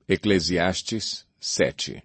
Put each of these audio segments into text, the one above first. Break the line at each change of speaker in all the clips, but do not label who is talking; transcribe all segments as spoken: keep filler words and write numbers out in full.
Eclesiastes sete.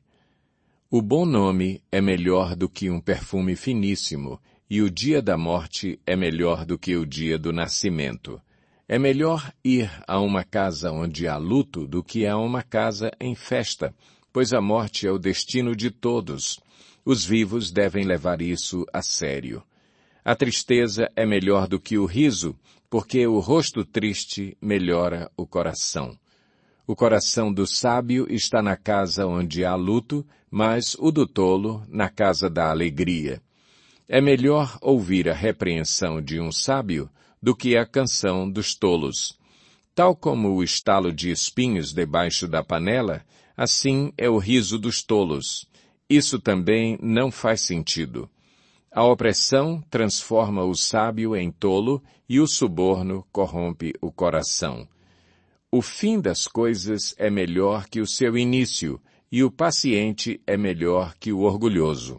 O bom nome é melhor do que um perfume finíssimo, e o dia da morte é melhor do que o dia do nascimento. É melhor ir a uma casa onde há luto do que a uma casa em festa, pois a morte é o destino de todos. Os vivos devem levar isso a sério. A tristeza é melhor do que o riso, porque o rosto triste melhora o coração. O coração do sábio está na casa onde há luto, mas o do tolo na casa da alegria. É melhor ouvir a repreensão de um sábio do que a canção dos tolos. Tal como o estalo de espinhos debaixo da panela, assim é o riso dos tolos. Isso também não faz sentido. A opressão transforma o sábio em tolo e o suborno corrompe o coração. O fim das coisas é melhor que o seu início, e o paciente é melhor que o orgulhoso.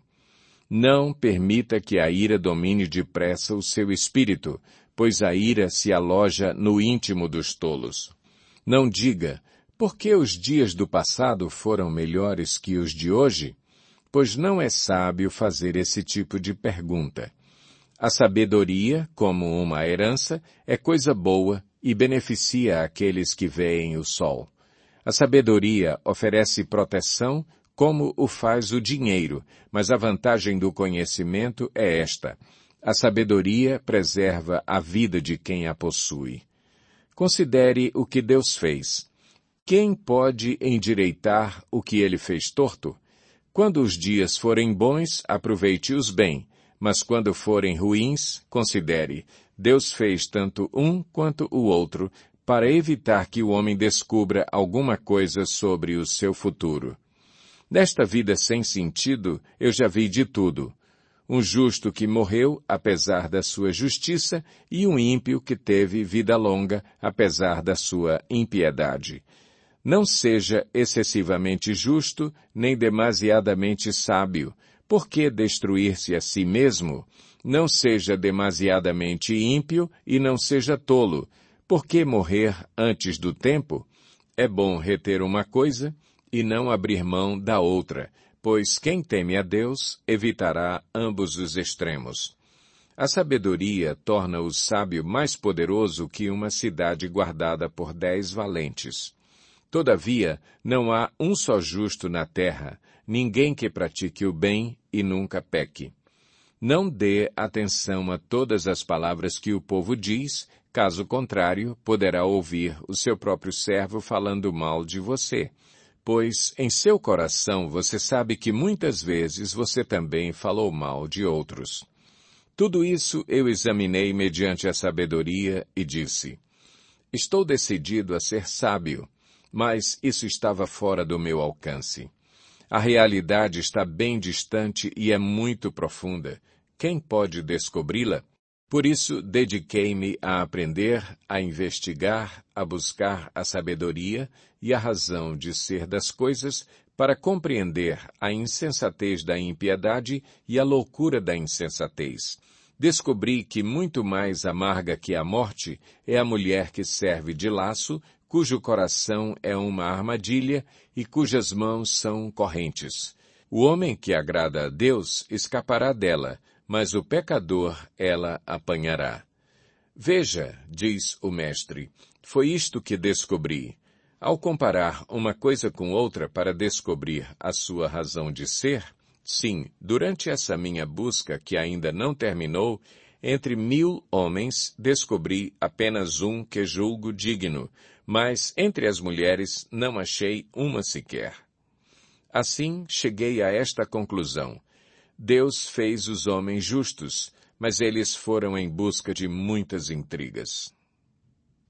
Não permita que a ira domine depressa o seu espírito, pois a ira se aloja no íntimo dos tolos. Não diga, por que os dias do passado foram melhores que os de hoje? Pois não é sábio fazer esse tipo de pergunta. A sabedoria, como uma herança, é coisa boa e beneficia aqueles que veem o sol. A sabedoria oferece proteção, como o faz o dinheiro, mas a vantagem do conhecimento é esta: a sabedoria preserva a vida de quem a possui. Considere o que Deus fez. Quem pode endireitar o que ele fez torto? Quando os dias forem bons, aproveite-os bem, mas quando forem ruins, considere, Deus fez tanto um quanto o outro para evitar que o homem descubra alguma coisa sobre o seu futuro. Nesta vida sem sentido, eu já vi de tudo. Um justo que morreu, apesar da sua justiça, e um ímpio que teve vida longa, apesar da sua impiedade. Não seja excessivamente justo, nem demasiadamente sábio. Por que destruir-se a si mesmo? Não seja demasiadamente ímpio e não seja tolo. Por que morrer antes do tempo? É bom reter uma coisa e não abrir mão da outra, pois quem teme a Deus evitará ambos os extremos. A sabedoria torna o sábio mais poderoso que uma cidade guardada por dez valentes. Todavia, não há um só justo na terra, ninguém que pratique o bem e nunca peque. Não dê atenção a todas as palavras que o povo diz, caso contrário, poderá ouvir o seu próprio servo falando mal de você. Pois em seu coração você sabe que muitas vezes você também falou mal de outros. Tudo isso eu examinei mediante a sabedoria e disse: estou decidido a ser sábio, mas isso estava fora do meu alcance. A realidade está bem distante e é muito profunda. Quem pode descobri-la? Por isso, dediquei-me a aprender, a investigar, a buscar a sabedoria e a razão de ser das coisas para compreender a insensatez da impiedade e a loucura da insensatez. Descobri que muito mais amarga que a morte é a mulher que serve de laço, cujo coração é uma armadilha e cujas mãos são correntes. O homem que agrada a Deus escapará dela, mas o pecador ela apanhará. Veja, diz o mestre, foi isto que descobri. Ao comparar uma coisa com outra para descobrir a sua razão de ser, sim, durante essa minha busca que ainda não terminou, entre mil homens descobri apenas um que julgo digno, mas entre as mulheres não achei uma sequer. Assim cheguei a esta conclusão. Deus fez os homens justos, mas eles foram em busca de muitas intrigas.